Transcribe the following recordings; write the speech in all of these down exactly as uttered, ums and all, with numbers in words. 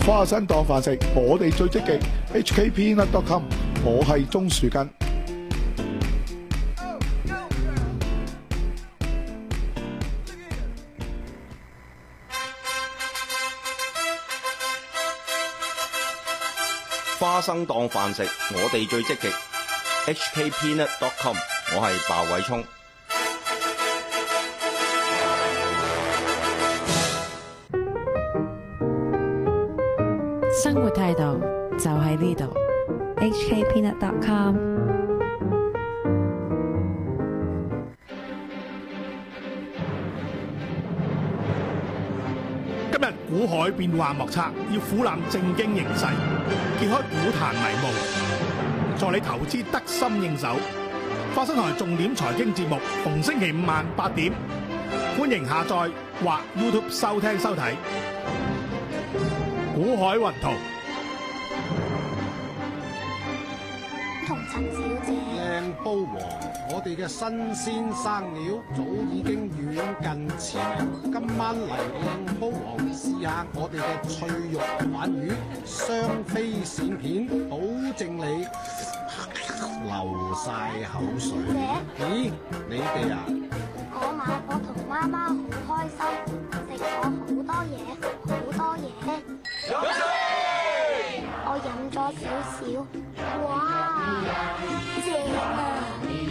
花生當飯食，我哋最積極。H K Peanut dot com， 我係鍾樹根。 花生當飯食，我哋最積極。H K Peanut dot com， 我係鮑偉聰。 生活態度就喺呢度。 H K Peanut dot com。 今日股海變幻莫測，要俯瞰正經形勢，揭開股壇迷霧，助你投資得心應手。花生台重點財經節目，逢星期五晚八點，歡迎下載或 YouTube 收聽收睇。股海雲圖。 同陳小姐， 靚煲王，我哋嘅新鮮生料早已經遠近馳名。今晚嚟靚煲王試下我哋嘅脆肉鯇魚，雙飛鱔片，保證你流晒口水。咦，你哋啊？ 我買我同媽媽好開心，食咗好多嘢，好多嘢。我飲咗少少，哇，正啊！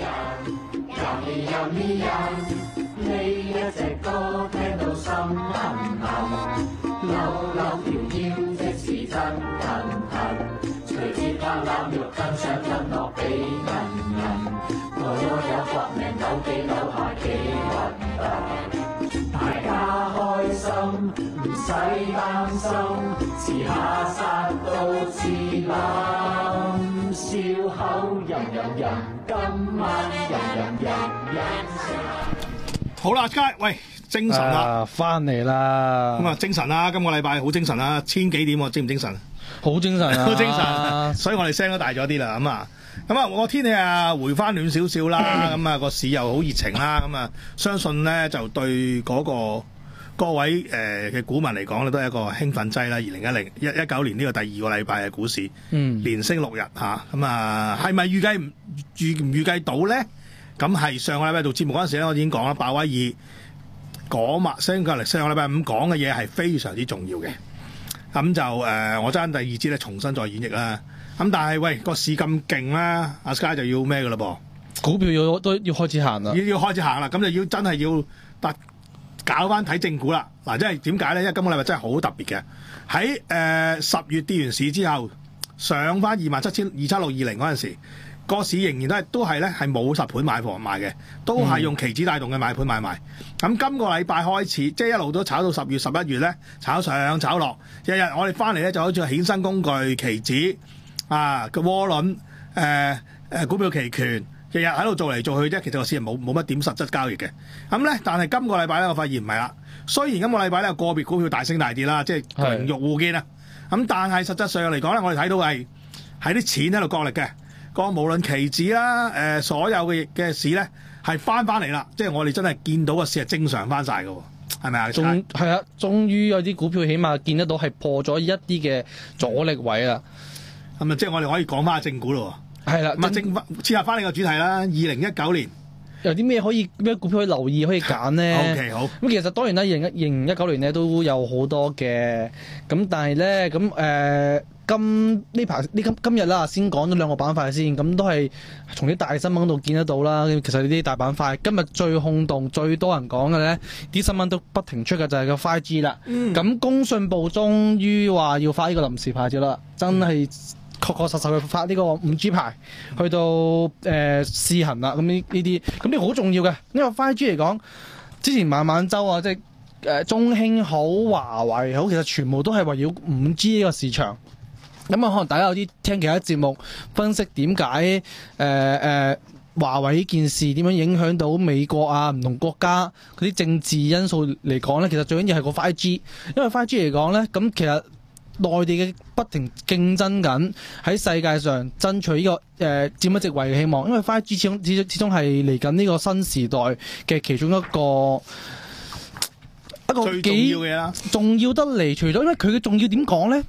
呢一隻歌聽到心痕痕，扭扭條腰即是真痕痕，隨節拍攬肉更想吞落俾人人，我有搏命扭幾扭下幾核突，大家開心唔使擔心，遲下殺到自冧，笑口吟吟吟，今晚吟吟吟吟。 好啦，佳，喂，精神啦， 翻嚟啦， 咁啊，精神啦，今個禮拜好精神啦，千幾點喎，精唔精神？ 好精神啊， 好精神，所以我哋聲都大咗啲啦，咁啊，咁啊，我天氣啊回翻暖少少啦，咁啊個市又好熱情啦，咁啊，相信咧就對嗰個各位誒嘅股民嚟講咧，都係一個興奮劑啦。二零一零一一九年呢個第二個禮拜嘅股市，嗯，連升六日嚇，咁啊係咪預計唔預唔預計到咧？咁係上個禮拜做節目嗰陣時咧，我已經講啦，鮑威爾講埋上個禮上個禮拜五講嘅嘢係非常之重要嘅。咁就誒、呃，我爭第二節咧，重新再演繹啦。咁但係喂個市咁勁啦，阿 Sky 就要咩㗎啦噃？ 股票要都要開始行啦， 要要開始行啦。咁就要真係要搭搞翻睇正股啦。嗱，即係點解咧？因為今個禮拜真係好特別嘅。喺誒十月跌完市之後，上翻二萬七千二七六二零嗰陣時。個市仍然都係都係咧，係冇實盤買貨賣嘅，都係用期指帶動嘅買盤買賣。咁今個禮拜開始，即係一路都炒到十月十一月咧，炒上炒落。日日我哋翻嚟咧，就好似衍生工具、期指啊嘅窩輪、誒誒股票期權，日日喺度做嚟做去啫。其實個市係冇冇乜點實質交易嘅。咁咧，但係今個禮拜咧，我發現唔係啦。雖然今個禮拜咧有個別股票大升大跌啦，即係榮辱互見啊。咁但係實質上嚟講咧，我哋睇到係喺啲錢喺度角力嘅。個無論期指啦，誒、呃、所有嘅嘅市咧係翻翻嚟啦，即係我哋真係見到個市係正常翻晒嘅喎，係咪啊？ 終係啊，終於有啲股票起碼見得到係破咗一啲嘅阻力位啦。 咁啊，即係我哋可以講翻下正股咯喎。係啦，咁啊正翻切入翻呢個主題啦。二零一九年有啲咩可以咩股票可以留意可以揀咧 ？O K 好。 咁其實當然啦，二零一二零一九年咧都有好多嘅，咁但係咧咁誒。今呢排呢今今日啦，先講咗兩個板塊先，咁都係從啲大新聞度見得到啦。其實呢啲大板塊今日最轟動、最多人講嘅咧，啲新聞都不停出嘅就係個 五 G 啦。咁、嗯、工信部終於話要發呢個臨時牌照啦，真係確確實實去發呢個五 G 牌，去到誒、呃、試行啦。咁呢呢啲咁呢個好重要嘅，因為五 G 嚟講，之前晚晚週啊，即係誒中興好、華為好，其實全部都係圍繞五 G 呢個市場。咁啊，可能大家有啲聽其他節目分析點解誒誒華為呢件事點樣影響到美國啊唔同國家嗰啲政治因素嚟講咧，其實最緊要係個 五 G， 因為 五 G 嚟講咧，咁其實內地嘅不停競爭緊喺世界上爭取呢、這個誒、呃、佔一席位嘅希望，因為 五 G 始終始終始終係嚟緊呢個新時代嘅其中一個一個最重要嘅啦， 重要得嚟。除咗因為佢嘅重要點講咧？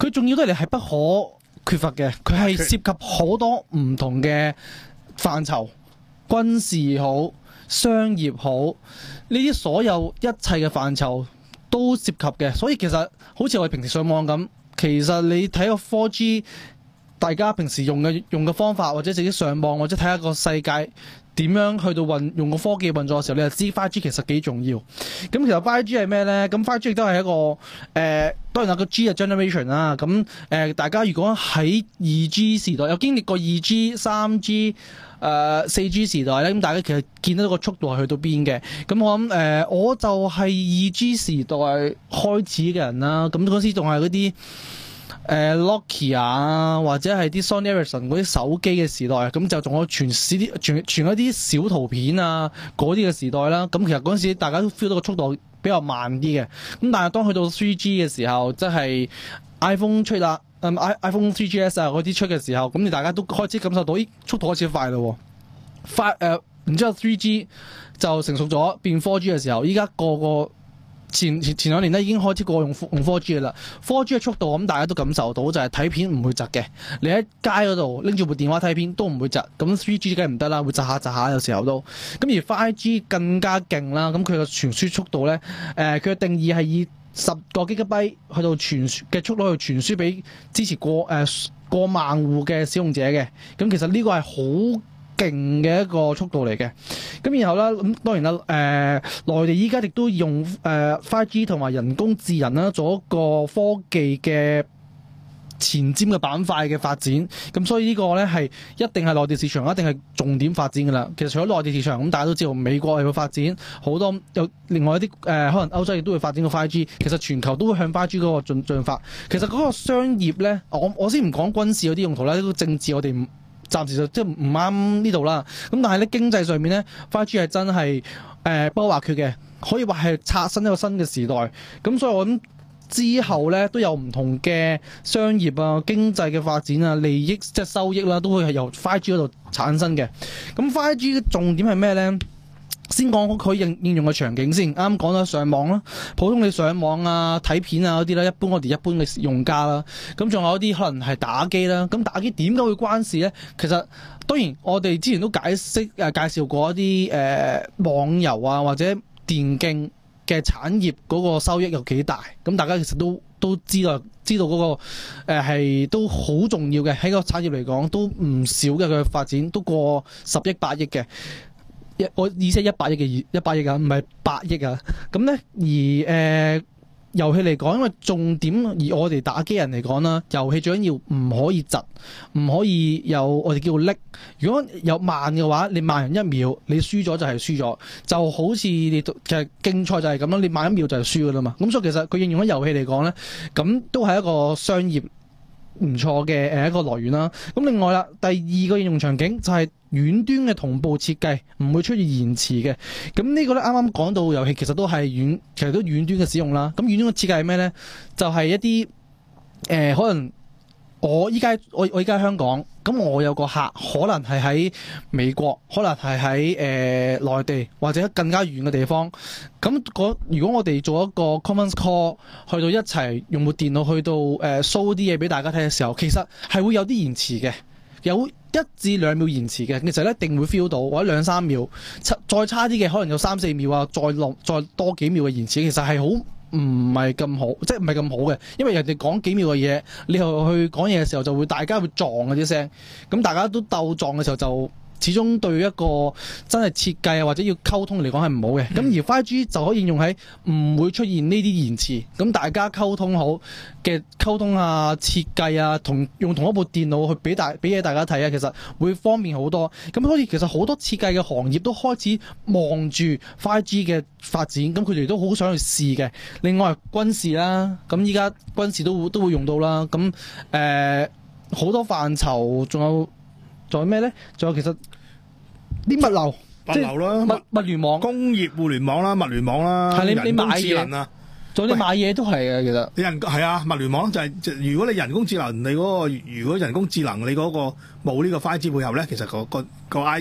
佢重要得嚟係不可缺乏嘅，佢係涉及好多唔同嘅範疇，軍事好、商業好，呢啲所有一切嘅範疇都涉及嘅。所以其實好似我哋平時上網咁，其實你睇個 four G， 大家平時用嘅用嘅方法，或者自己上網，或者睇下個世界點樣去到運用個科技運作嘅時候，你就知 five G 其實幾重要。咁其實 five G 係咩咧？咁 five G 亦都係一個誒、呃，當然有個 G 嘅 generation 啦。咁誒、呃，大家如果喺二 G 時代有經歷過二 G、三 G、誒四 G 時代咧，咁大家其實見得到個速度係去到邊嘅。咁我諗誒、呃，我就係二 G 時代開始嘅人啦。咁嗰時仲係嗰啲。誒 Nokia 啊，或者係啲 Sony Ericsson 嗰啲手機嘅時代，咁就仲有傳史啲傳傳一啲小圖片啊嗰啲嘅時代啦。咁其實嗰陣時大家都 feel 到個速度比較慢啲嘅。咁但係當去到 three G 嘅時候，即係 iPhone 出啦，嗯 iPhone three G S 啊嗰啲出嘅時候，咁你大家都開始感受到，咦速度開始快咯。快誒，然之後 three G 就成熟咗變 four G 嘅時候，依家個個。前前前兩年咧已經開始過用用 four G 嘅啦 ，four G 嘅速度咁大家都感受到就係睇片唔會窒嘅，你喺街嗰度拎住部電話睇片都唔會窒，咁 three G 梗係唔得啦，會窒下窒下有時候都，咁而 five G 更加勁啦，咁佢嘅傳輸速度咧，誒佢嘅定義係以十個 Gigabyte 去到傳嘅速度去傳輸俾支持過誒、呃、過萬戶嘅使用者嘅，咁其實呢個係好勁嘅一個速度嚟嘅，咁然後啦，咁當然啦，誒、呃、內地依家亦都用誒 five G 同埋人工智能啦，做一個科技嘅前瞻嘅板塊嘅發展，咁所以呢個咧係一定係內地市場，一定係重點發展㗎啦。其實除咗內地市場，咁大家都知道美國係會發展好多，有另外一啲誒、呃、可能歐洲亦都會發展個 five G， 其實全球都會向 five G 嗰個進進發。其實嗰個商業咧，我我先唔講軍事嗰啲用途啦，呢個政治我哋唔。暫時就即係唔啱呢度啦，咁但係咧經濟上面咧 five G 係真係誒不可或缺嘅，可以話係刷新一個新嘅時代。咁所以我諗之後咧都有唔同嘅商業啊、經濟嘅發展啊、利益即係收益啦，都會係由 five G 嗰度產生嘅。咁 five G 嘅重點係咩咧？先講佢應應用嘅場景先，啱啱講咗上網啦，普通你上網啊、睇片啊嗰啲啦，一般我哋一般嘅用家啦，咁仲有啲可能係打機啦，咁打機點解會關事咧？其實當然我哋之前都解釋誒、呃、介紹過一啲誒、呃、網遊啊或者電競嘅產業嗰個收益有幾大，咁大家其實都都知道知道嗰、那個係、呃、都好重要嘅，喺個產業嚟講都唔少嘅，佢發展都過十億八億嘅。我意思係一百億嘅一百億啊，唔係百億啊。咁咧而誒遊戲嚟講，因為重點而我哋打機人嚟講啦，遊戲最緊要唔可以窒，唔可以有我哋叫做 lag。如果有慢嘅話，你慢人一秒，你輸咗就係輸咗。就好似你其實競賽就係咁咯，你慢一秒就係輸噶啦嘛。咁所以其實佢應用喺遊戲嚟講咧，咁都係一個商業唔錯嘅誒一個來源啦。咁另外啦，第二個應用場景就係遠端嘅同步設計，唔會出現延遲嘅。咁呢個咧啱啱講到遊戲，其實都係遠，其實都遠端嘅使用啦。咁遠端嘅設計係咩咧？就係、是、一啲誒、呃、可能我依家我我依家喺香港，咁我有個客可能係喺美國，可能係喺誒內地或者更加遠嘅地方。咁如果我哋做一個 conference call，去到一齊用部電腦去到誒 show 啲嘢俾大家睇嘅時候，其實係會有啲延遲嘅，有一至兩秒延遲嘅，其實一定會 feel 到，或者兩三秒，再差啲嘅可能有三四秒啊，再落再多幾秒嘅延遲，其實係好唔係咁好，即係唔係咁好嘅，因為人哋講幾秒嘅嘢，你去去講嘢嘅時候就會大家會撞嗰啲聲，咁大家都鬥撞嘅時候就始終對一個真係設計啊或者要溝通嚟講係唔好嘅。咁、嗯、而 five G 就可以應用喺唔會出現呢啲延遲，咁大家溝通好嘅溝通啊、設計啊，同用同一部電腦去俾大俾嘢大家睇啊，其實會方便好多。咁所以其實好多設計嘅行業都開始望住 five G 嘅發展，咁佢哋都好想去試嘅。另外軍事啦，咁依家軍事都會都會用到啦。咁誒好多範疇，仲有仲有咩咧？仲有其實啲物流、 物流啦、 物物聯網、 工業互聯網啦、物聯網啦， 係你你買人工智能啊， 仲有你買嘢都係嘅，其實你人係啊，物聯網就係、是、如果你人工智能，你嗰、那個如果人工智能你嗰個冇呢個 five G 配合咧，其實、那個個個 I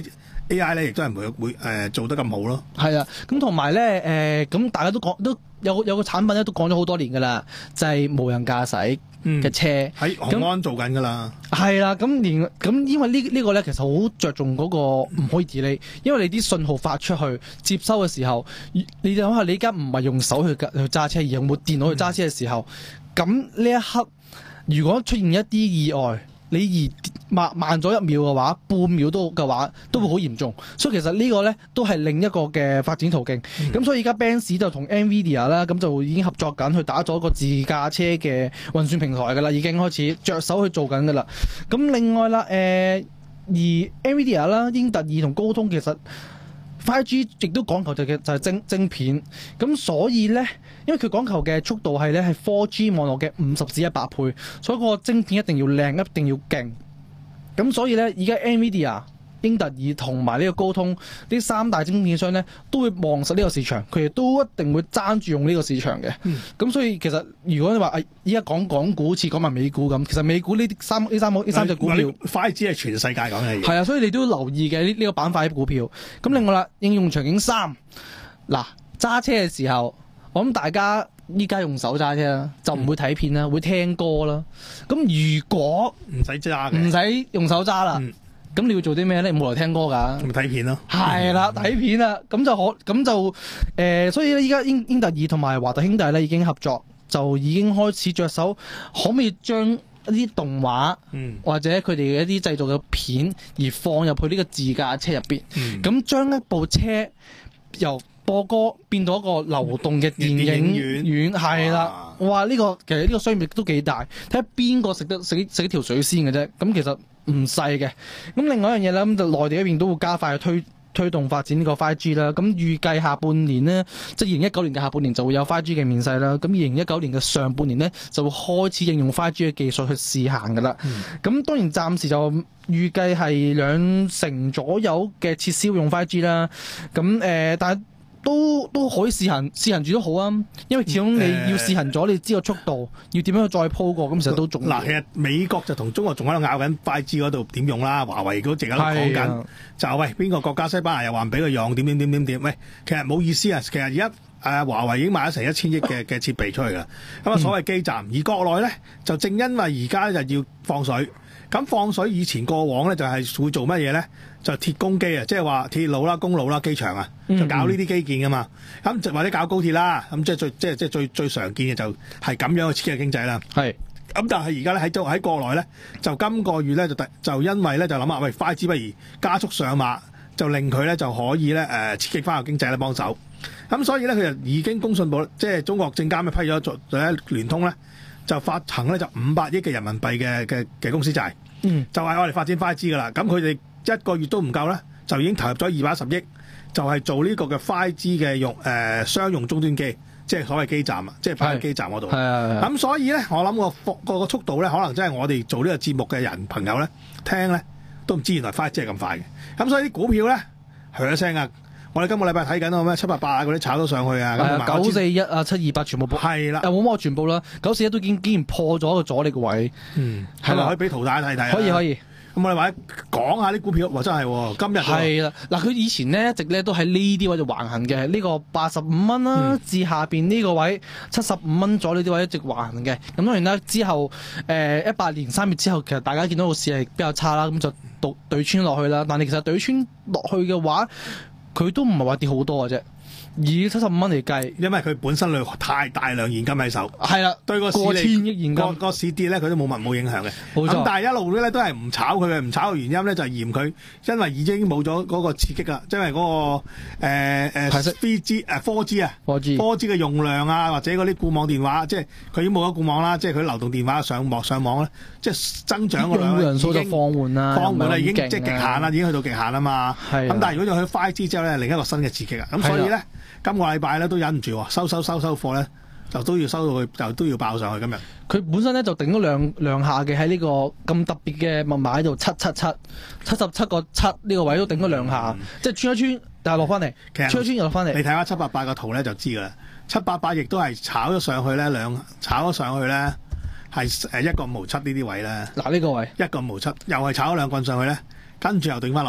A I 咧亦都係會會誒、呃、做得咁好咯。 係啊，咁同埋咧誒，咁、呃、大家都講都有有個產品咧都講咗好多年㗎啦，就係、是、無人駕駛嘅車喺雄安做緊㗎啦。 係啦，咁連咁因為呢呢個咧其實好着重嗰個唔可以 delay，因為你啲信號發出去接收嘅時候，你諗下你而家唔係用手去去揸車，而用部電腦去揸車嘅時候，咁呢、嗯、一刻如果出現一啲意外，你而慢慢咗一秒嘅話，半秒都嘅話，都會好嚴重。所以其實呢個咧都係另一個嘅發展途徑。咁、嗯、所以而家 Benz 就同 NVIDIA 啦，咁就已經合作緊去打咗個自駕車嘅運算平台㗎啦，已經開始着手去做緊㗎啦。咁另外啦，誒、呃、而 NVIDIA 啦、英特爾同高通其實 五 G 亦都講求就嘅就係晶晶片。咁所以咧，因為佢講求嘅速度係咧係 四 G 網絡嘅五十至一百倍，所以個晶片一定要靚，一定要勁。咁所以咧，而家 NVIDIA、英特爾同埋呢個高通呢三大晶片商咧，都會望實呢個市場，佢哋都一定會爭住用呢個市場嘅。咁、嗯、所以其實如果你話啊，依家講港股好似講埋美股咁，其實美股呢啲三呢三呢三隻股票， 五 G 係全世界講嘅嘢。 係啊，所以你都要留意嘅呢呢個板塊嘅股票。咁另外啦，應用場景三，嗱揸車嘅時候，我諗大家依家用手揸車啦，就唔會睇片啦，嗯、會聽歌啦。咁如果唔使揸嘅， 唔使用手揸啦。嗯咁你要做啲咩咧？冇嚟聽歌㗎， 咪睇片咯。 係啦，睇片啦，咁就可咁就誒、呃，所以咧，依家英英特爾同埋華特兄弟咧已經合作，就已經開始着手，可唔可以將一啲動畫、嗯、或者佢哋嘅一啲製造嘅片而放入去呢個自駕車入邊，咁、嗯、將一部車由播歌變到一個流動嘅電影院，係啦，哇！呢、呢個其實呢個商業都幾大，睇下邊個食得食食條水先嘅啫。咁其實唔細嘅。咁另外一樣嘢咧，咁就內地嗰邊都會加快去推推動發展呢個 五 G 啦。咁預計下半年呢，即係二零一九年嘅下半年就會有 五 G 嘅面世啦。咁二零一九年嘅上半年呢，就會開始應用 五 G 嘅技術去試行噶啦。咁、嗯、當然暫時就預計係兩成左右嘅撤銷用 五 G 啦。咁誒、呃，但係都都可以試行試行住都好啊，因為始終你要試行咗，你知個速度要點樣去再鋪過，咁其實都重要。 嗱，其實美國就同中國仲喺度拗緊 五 G 嗰度點用啦，華為嗰直喺度講緊，就喂邊個國家西班牙又話唔俾佢用，點點點點點，喂，其實冇意思啊。其實而家誒華為已經買咗成一千億嘅嘅設備出去㗎，咁啊所謂基站，而國內咧就正因為而家就要放水。咁放水以前過往咧就係、是、會做乜嘢咧？就鐵公機啊，即係話鐵路啦、公路啦、機場啊，就搞呢啲基建噶嘛。咁、嗯嗯、或者搞高鐵啦，咁即係最即係即係最最常見嘅就係咁樣去刺激經濟啦。係。咁但係而家咧喺喺國內咧，就今個月咧就就因為咧就諗下，喂 五 G 不如加速上馬，就令佢咧就可以咧誒、呃、刺激翻個經濟咧幫手。咁所以咧佢就已經工信部即係中國證監咧批咗做誒聯通咧。就發行咧就五百億嘅人民幣嘅嘅嘅公司債，嗯，就係我哋發展 五 G 噶啦。咁佢哋一個月都唔夠咧，就已經投入咗二百一十億，就係、是、做呢個嘅 五 G 嘅用誒、呃、商用終端機，即係所謂基站啊，即係擺喺基站嗰度。係啊，咁所以咧，我諗個個個速度咧，可能真係我哋做呢個節目嘅人朋友咧聽咧都唔知原來 五 G 係咁快嘅。咁所以啲股票咧，響一聲啊！我哋今個禮拜睇緊個咩七八八嗰啲炒咗上去啊，咁九四一啊、七二八全部破，係啦，又冇乜全部啦，九四一都竟竟然破咗個阻力個位，嗯，係啦，可以俾圖大家睇睇，可以可以。咁我哋或者講下啲股票，哇真係今日係啦，嗱佢以前咧一直咧都喺呢啲位就橫行嘅，呢、呢個八十五蚊啦，至下邊呢個位七十五蚊左右呢啲位一直橫行嘅。咁當然啦，之後誒一八年三月之後，其實大家見到個市係比較差啦，咁就對對穿落去啦。但係其實對穿落去嘅話，佢都唔係話跌好多嘅啫，以七十五蚊嚟計，因為佢本身量太大量現金喺手，係啦，對個市過千億現金，個個市跌咧佢都冇乜冇影響嘅。咁但係一路咧都係唔炒佢嘅，唔炒嘅原因咧就係嫌佢，因為已經冇咗嗰個刺激啦，因為嗰、那個誒誒 三 G 誒 四 G 啊 ，四 G 四 G 嘅用量啊，或者嗰啲固網電話，即係佢已經冇咗固網啦，即係佢流動電話上網上網咧，即係增長個量人數就放緩啦，放緩啦已經即係極限啦，已經去到極限啦嘛。咁但係如果你去 五 G 之後咧，另一個新嘅刺激啊，咁所以咧。今個禮拜咧都忍唔住喎，收收收收貨咧，就都要收到佢，就都要爆上去今日。佢本身咧就頂咗兩兩下嘅喺呢個咁特別嘅密碼喺度，七七七七十七個七呢個位都頂咗兩下，嗯、即係穿一穿，但係落翻嚟，穿一穿又落翻嚟。你睇下七八八個圖咧就知㗎啦，七八八亦都係炒咗上去咧，兩炒咗上去咧係誒一個五毫七呢啲位咧。嗱呢個位一個五毫七，又係炒咗兩棍上去咧，跟住又頂翻落嚟。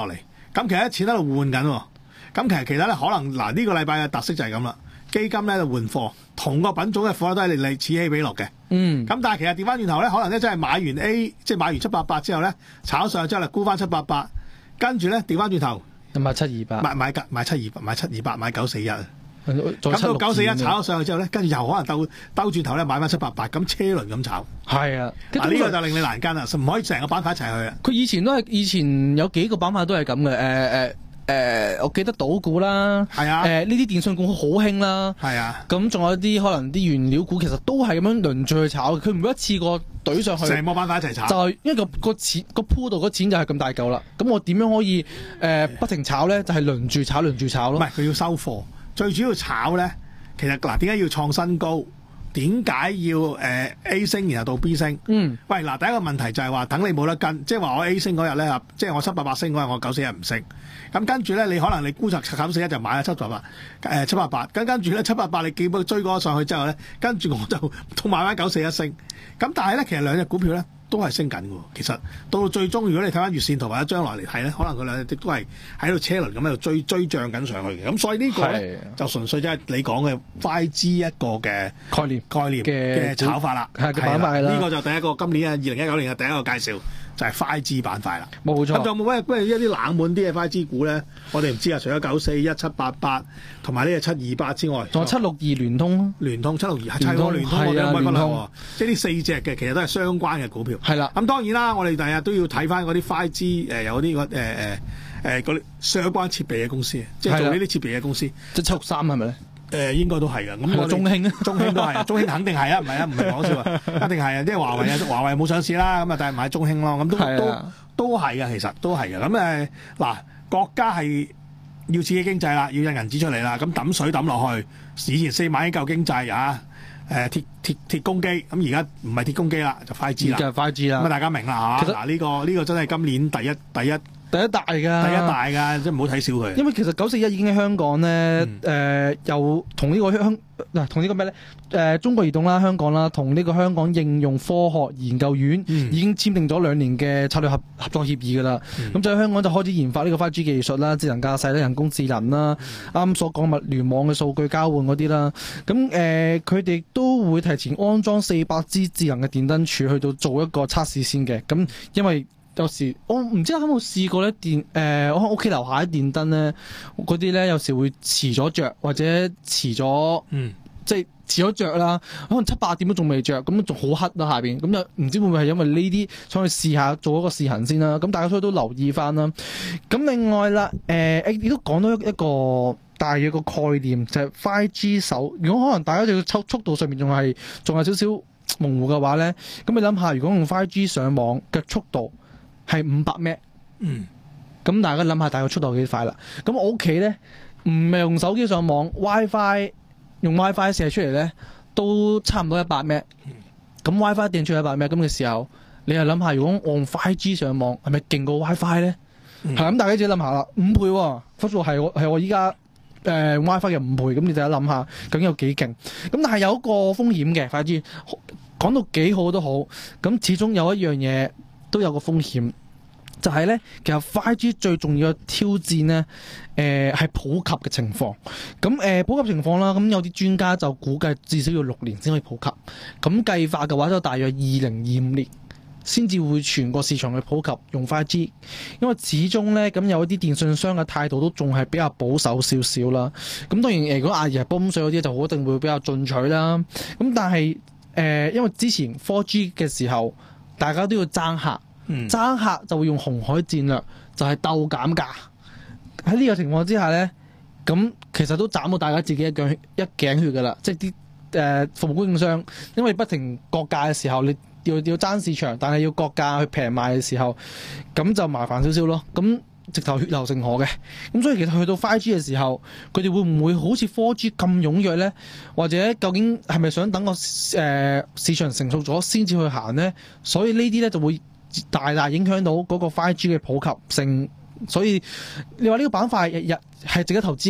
咁其實錢喺度換緊喎。咁其實其實咧可能嗱呢個禮拜嘅特色就係咁啦，基金咧就換貨，同個品種嘅貨都係嚟嚟此起彼落嘅。 嗯。 咁但係其實調翻轉頭咧，可能咧真係買完 A， 即係買完七八八之後咧，炒上之後咧沽翻七八八，跟住咧調翻轉頭買七二八， 買買買七二八，買七二八，買九四一。 咁咁到九四一炒咗上去之後咧，跟住又可能兜兜轉頭咧買翻七八八，咁車輪咁炒。 係啊， 嗱呢個就令你難跟啦，唔可以成個板塊一齊去啊。 佢以前都係以前有幾個板塊都係咁嘅，誒誒誒，我記得賭股啦， 係啊， 誒呢啲電信股好興啦， 係啊， 咁仲有啲可能啲原料股其實都係咁樣輪住去炒，佢唔會一次過懟上去， 成個板塊一齊炒， 就係因為個個錢個鋪度嗰錢就係咁大嚿啦，咁我點樣可以誒、呃、不停炒咧？就係、是、輪住炒輪住炒咯。 唔係佢要收貨，最主要炒咧，其實嗱點解要創新高？點解要誒、呃、A 升然後到 B 升？ 嗯，喂， 嗱第一個問題就係話等你冇得跟，即係話我 A 升嗰日咧，即係我七八八升嗰日，我九四一唔升。咁跟住咧，你可能你估實九四一就買咗七八八，誒七八八，咁跟住咧七八八你幾波追嗰上去之後咧，跟住我就都買翻九四一升。咁但係咧，其實兩隻股票咧都係升緊嘅喎。其實到到最終，如果你睇翻月線圖或者將來嚟睇咧，可能佢兩隻都係喺度車輪咁喺度追追漲緊上去嘅。咁所以個呢個咧就純粹即係你講嘅 五 G 一個嘅概念概念嘅炒法啦， 係嘅板塊啦。 呢、這個就第一個今年啊二零一九年嘅第一個介紹。就係 五 G 板塊啦， 冇錯。 咁仲有冇咩咩一啲冷門啲嘅 五 G 股咧？我哋唔知啊。除咗九四一、七八八同埋呢個七二八之外， 仲有七六二聯通， 聯通七六二係齊過聯通，我哋唔可以分喎。即係呢四隻嘅其實都係相關嘅股票。 係啦。 咁當然啦，我哋第日都要睇翻嗰啲 五 G 誒有啲個誒誒誒嗰啲相關設備嘅公司，即係做呢啲設備嘅公司。 即係七六三係咪咧？ 誒、呃、應該都係嘅，咁我中興啊， 中興都係啊，中興肯定係啊，唔係啊，唔係講笑啊，一定係啊，即係華為啊，華為冇上市啦，咁啊，但係買中興咯，咁都都都係嘅，其實都係嘅，咁誒嗱，國家係要刺激經濟啦，要印銀紙出嚟啦，咁抌水抌落去，以前四萬億舊經濟啊，誒、呃、鐵鐵鐵公機，咁而家唔係鐵公機啦，就 五 G 啦， 就 五 G 啦， 咁啊大家明啦嚇，嗱呢個呢、呢個真係今年第一第一。 第一大㗎，第一大㗎，即係唔好睇小佢。 因為其實九四一已經喺香港咧，誒、嗯呃、又同呢個香嗱同呢個咩咧？誒、呃、中國移動啦、香港啦，同呢個香港應用科學研究院、嗯、已經簽訂咗兩年嘅策略合合作協議㗎啦。咁、嗯、就喺香港就開始研發呢個 五 G 技術啦、智能駕駛啦、人工智能啦、啱、嗯、所講物聯網嘅數據交換嗰啲啦。咁誒佢哋都會提前安裝四百支智能嘅電燈柱去到做一個測試先嘅。咁因為有時我唔知有冇試過咧電誒、呃，我喺屋企樓下啲電燈咧，嗰啲咧有時會遲咗着，或者遲咗，嗯，即係遲咗着啦，可能七八點都仲未着，咁仲好黑啦下邊，咁就唔知會唔會係因為呢啲，想去試下做一個試行先啦。咁大家所以都留意翻啦。咁另外啦，誒、呃，亦都講到一個大嘅個概念，就係、是、五 G 手。如果可能大家對速速度上面仲係仲有少少模糊嘅話咧，咁你諗下，如果用五 G 上網嘅速度係五百 Mbps， 嗯，咁大家諗下大概速度幾快啦。咁我屋企咧唔係用手機上網 ，WiFi 用 WiFi 射出嚟咧都差唔多一百 Mbps。咁 WiFi 掟出一百 Mbps 咁嘅時候，你又諗下，如果我用 五 G 上網係咪勁過 WiFi 咧？係咁、嗯，大家自己諗下啦，五倍喎，幅度係我係我依家誒 WiFi 嘅五倍，咁你就一諗下究竟有幾勁。咁但係有一個風險嘅 五 G， 講到幾好都好，咁始終有一樣嘢都有個風險。就係、是、咧，其實 五 G 最重要嘅挑戰咧，誒、呃、係普及嘅情況。咁誒、呃、普及情況啦，咁有啲專家就估計至少要六年先可以普及。咁計法嘅話，就大約二零二五年先至會全個市場去普及用 五 G。因為始終咧，咁有一啲電信商嘅態度都仲係比較保守少少啦。咁當然誒，如果阿爺係泵水嗰啲，就一定會比較進取啦。咁但係誒、呃，因為之前 四 G 嘅時候，大家都要爭客。爭客就會用紅海戰略，就係、是、鬥減價。喺呢個情況之下咧，咁其實都斬到大家自己一頸一頸血㗎啦。即係啲誒服務供應商，因為不停割價嘅時候，你要要爭市場，但係要割價去平賣嘅時候，咁就麻煩少少咯。咁直頭血流成河嘅。咁所以其實去到五 G 嘅時候，佢哋會唔會好似四 G 咁踴躍咧？或者究竟係咪想等個誒、呃、市場成熟咗先至去行咧？所以呢啲咧就會大大影響到嗰個 五 G 嘅普及性，所以你話呢個板塊日日係值得投資嘅，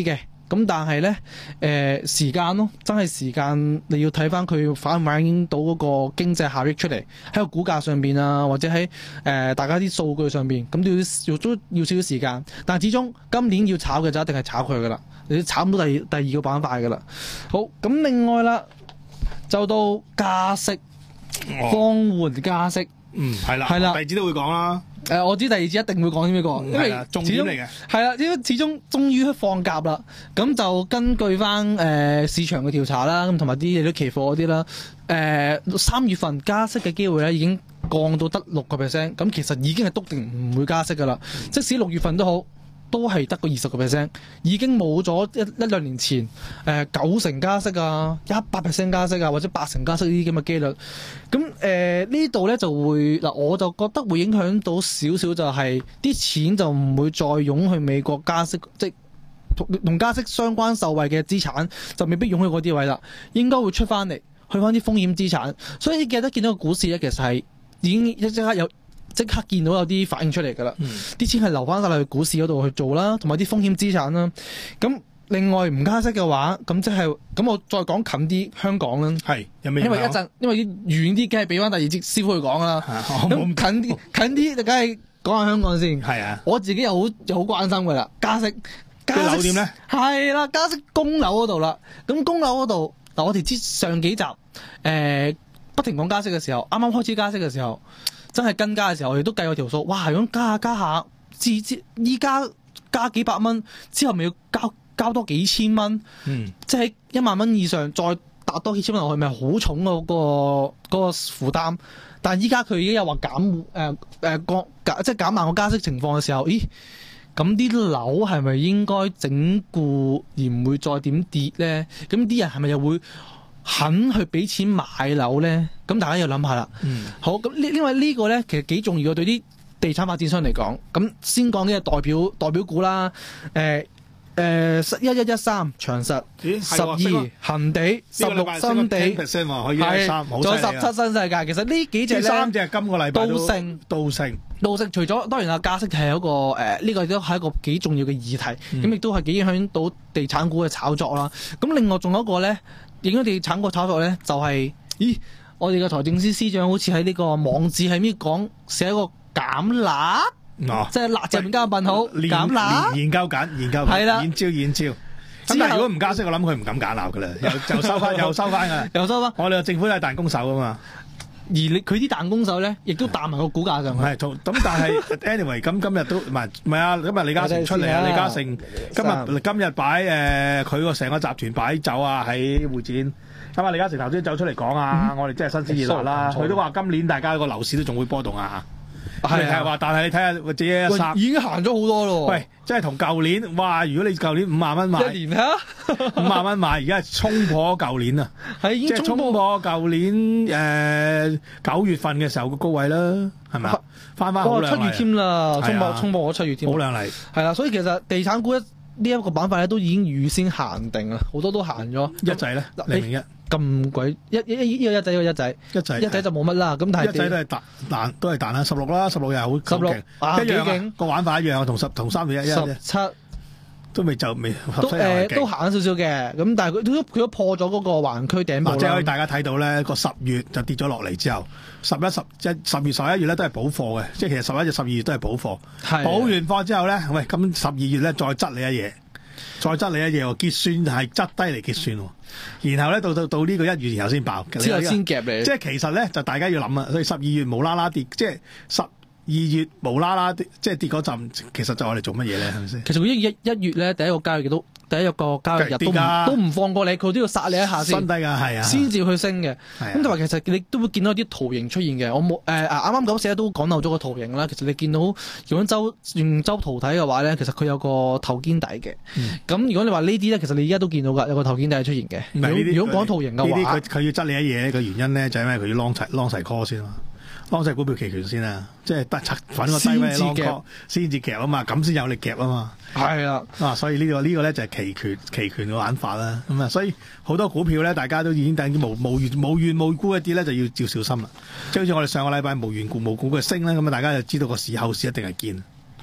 咁但係咧誒時間咯，真係時間你要睇翻佢反唔反映到嗰個經濟效益出嚟喺個股價上邊啊，或者喺誒、呃、大家啲數據上邊，咁都要要都要少少時間。但係始終今年要炒嘅就一定係炒佢噶啦，你炒唔到第第二個板塊噶啦。好，咁另外啦，就到加息，放緩加息。 嗯，係啦， 係啦， 第二節都會講啦。 誒、呃，我知第二節一定會講呢個，因為重點嚟嘅。 係啦，因為始終終於放鴿啦，咁就根據翻誒、呃、市場嘅調查啦，咁同埋啲啲期貨嗰啲啦，誒、呃、三月份加息嘅機會咧已經降到得六個 percent，咁其實已經係篤定唔會加息噶啦，嗯、即使六月份都好。都係得個二十個 percent，已經冇咗一一兩年前誒、呃、九成加息啊，一百 percent 加息啊，或者八成加息呢啲咁嘅機率。咁誒呢度咧就會嗱，我就覺得會影響到少少，就係啲錢就唔會再湧去美國加息，即係同加息相關受惠嘅資產就未必湧去嗰啲位啦，應該會出翻嚟，去翻啲風險資產。所以記得見到個股市咧，其實係已經一即刻有。即刻見到有啲反應出嚟㗎啦，啲、嗯、錢係留翻晒落去股市嗰度去做啦，同埋啲風險資產啦。咁另外唔加息嘅話，咁即係咁我再講近啲香港啦。係有咩？因為一陣，因為遠啲，梗係俾翻第二節師傅去講啦。咁近啲，近啲就梗係講下香港先。係啊，我自己又好又好關心㗎啦。加息，加息樓點咧？係啦，加息供樓嗰度啦。咁供樓嗰度嗱，我哋知上幾集誒、呃、不停講加息嘅時候，啱啱開始加息嘅時候。真係跟加嘅時候，我哋都計過條數，哇！咁加下加下，至至依家加幾百蚊，之後咪要交交多幾千蚊，嗯，即係一萬蚊以上，再打多幾千蚊落去，咪好重嗰、嗰個嗰、嗰個負擔。但係依家佢已經有話減誒誒降，即係減慢個加息情況嘅時候，咦？咁啲樓係咪應該整固而唔會再點跌咧？咁啲人係咪又會肯去俾錢買樓咧？咁大家要諗下啦。嗯，好，咁呢，因為呢個咧其實幾重要嘅，對啲地產發展商嚟講。咁先講呢個代表代表股啦。誒、呃、誒，一一一三長實，十二恒地，十六新地，係，仲有十七新世界。其實呢幾隻咧， 三隻今個禮拜都升， 都升。 都升。除咗當然啦，加息係一個誒，呢、呃這個都係一個幾重要嘅議題。咁亦都係幾影響到地產股嘅炒作啦。咁另外仲有一個咧。影響地產股炒作咧，就係、是，咦？我哋嘅財政司司長好似喺呢個網誌喺邊講寫一個減辣，哦、即係辣字邊加個問號，減辣。研究緊，研究緊，係啦，研招研招。咁但係如果唔加息，我諗佢唔敢減辣噶啦，又又收翻，又收翻噶，又收翻。我哋嘅政府都係彈弓手啊嘛。而你佢啲彈弓手咧，亦都彈埋個股價上去。係，咁但係 anyway，咁今日都唔係唔係啊？今日李嘉誠出嚟啊！李嘉誠今日今日擺誒佢個成個集團擺酒啊喺會展。咁啊，李嘉誠頭先走出嚟講啊，嗯、我哋真係新鮮熱辣啦。佢都話今年大家個樓市都仲會波動啊。係係話，但係你睇下自己一三已經行咗好多咯。 喂，即係同舊年，哇！如果你舊年五萬蚊買， 一年啊， 五萬蚊買，而家係衝破舊年啊，係已經衝破舊年誒九、呃、月份嘅時候個高位啦，係咪啊？翻翻好靚麗，七月添啦，衝破衝破咗七月添，好靚麗。係啦，所以其實地產股一呢一個板塊咧，都已經預先行定啦，好多都行咗。一仔咧，零零一。咁鬼一一呢個一仔個一仔一仔一仔就冇乜啦，咁但係一仔都係彈彈都係彈啦，十六啦，十六又係好十六啊，幾勁個玩法一樣，同十同三月一一十七都未就未都誒都行咗少少嘅，咁但係佢都佢都破咗嗰個環區頂部啦。即係可以大家睇到咧，個十月就跌咗落嚟之後，十一十即係十月十一月咧都係補貨嘅，即係其實十一月十二月都係補貨，補完貨之後咧，喂咁十二月咧再執你一嘢。再執你一嘢喎，結算係執低嚟結算喎，然後咧到到到呢個一月然後先爆，之後先夾你。即係其實咧就大家要諗啊，所以十二月無啦啦跌，即係十二月無啦啦即係跌嗰陣，其實就我哋做乜嘢咧？係咪先？其實佢一一一月咧第一個交易日都第一個交易日都都唔放過你，佢都要殺你一下先。新低㗎係啊，先至去升嘅。咁就話其實你都會見到啲圖形出現嘅。我冇誒啱啱咁寫都講漏咗個圖形啦。其實你見到用周用周圖睇嘅話咧，其實佢有個頭肩底嘅。咁、嗯、如果你話呢啲咧，其實你而家都見到㗎，有個頭肩底出現嘅。如果講圖形嘅話，佢佢要執你一嘢嘅原因咧，就係因為佢要 long 齊 long 齊 call 先嘛。當隻股票期權先啊，即係得拆揾個低位 long call 先至夾啊嘛，咁先有力夾啊嘛。係啦，啊，所以呢、呢個呢、呢個咧就係期權期權嘅玩法啦。咁啊，所以好多股票咧，大家都已經等於無無緣無緣無故一啲咧，就要照小心啦。即係好似我哋上個禮拜無緣故無故嘅升咧，咁啊，大家就知道個市後市一定係堅。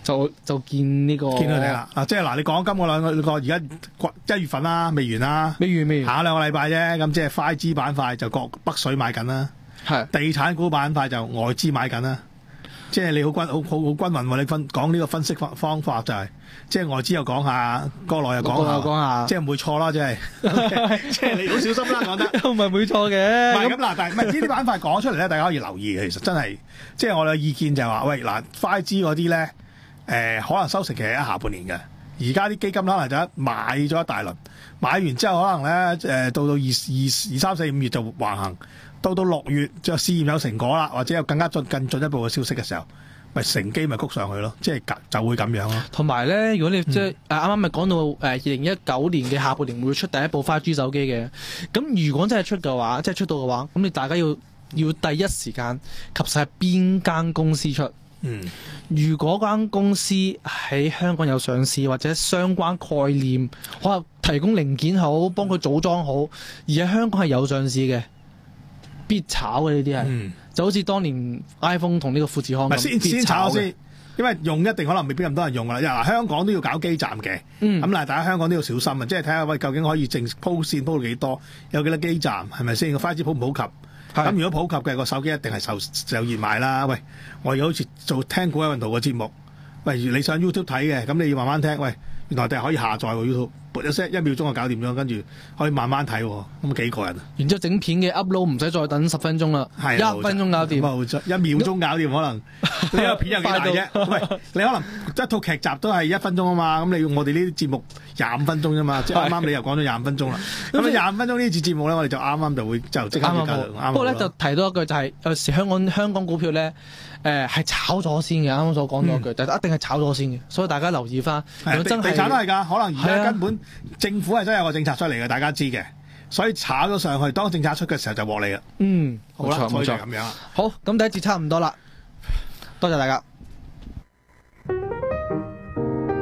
就就見呢、個見到你啦。啊，即係嗱，你講今個兩個個而家一月份啦，未完啦， 未完未完， 下兩個禮拜啫。咁即係 五 G 板塊就各北水買緊啦， 係地產股板塊就外資買緊啦。即係你好均好好好均勻喎，你分講呢個分析方方法就係、即係外資又講下，國內又講國內下， 講下即係唔會錯啦，即係即係你好小心啦講得。 唔係會錯嘅。 唔係咁嗱，但係唔係呢啲板塊講出嚟咧，大家可以留意嘅。其實真係，即係我嘅意見就係話，喂嗱 五 G 嗰啲咧，誒、呃、可能收成期係喺下半年嘅。而家啲基金可能就一買咗一大輪，買完之後可能咧誒、呃、到到二二二三四五月就橫行，到到六月就試驗有成果啦，或者有更加進更進一步嘅消息嘅時候，咪乘機咪谷上去咯，即係就會咁樣咯。 同埋咧，如果你即係誒啱啱咪講到誒二零一九年嘅下半年會出第一部 五 G 手機嘅，咁如果真係出嘅話，即係出到嘅話，咁你大家要要第一時間及實係邊間公司出？ 嗯， 如果間公司喺香港有上市或者相關概念，可能提供零件好，幫佢組裝好，而喺香港係有上市嘅，必炒嘅呢啲係， 嗯就好似當年 iPhone 同呢個富士康咁， 咪先必先炒嘅先，因為用一定可能未必咁多人用噶啦。嗱，香港都要搞基站嘅，咁、 嗯但係大家香港都要小心啊，即係睇下喂究竟可以正鋪線鋪到幾多，有幾多基站，係咪先個 五 G 普唔普及？咁如果普及嘅個手機一定係受受熱賣啦。喂，我而家好似做聽古韻圖嘅節目，喂，你上 YouTube 睇嘅，咁你要慢慢聽。喂，原來定係可以下載喎 YouTube，撥一聲一秒鐘就搞掂咗，跟住可以慢慢睇喎，咁幾過癮啊！ 然之後整片嘅 upload 唔使再等十分鐘啦， 係一分鐘搞掂。 冇錯，一秒鐘搞掂可能。你個片有幾大啫？喂，你可能一套劇集都係一分鐘啊嘛，咁你要我哋呢啲節目廿五分鐘啫嘛，即係啱啱你又講咗廿五分鐘啦。咁啊廿五分鐘呢次節目咧，我哋就啱啱就會就即刻啱啱要搞好。不過咧就提到一句就係、有時香港香港股票咧誒係炒咗先嘅，啱啱所講嗰句，但係一定係炒咗先嘅，所以大家留意翻。如果真地係產都係㗎，可能而係啊家根本政府係真係有個政策出嚟嘅，大家知嘅，所以炒咗上去，當政策出嘅時候就獲利啦。 嗯， 好啦， 冇錯冇錯所以就係咁樣啦。 好，咁第一節差唔多啦，多謝大家。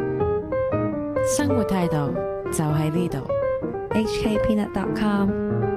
生活態度就喺呢度。 H K peanut dot com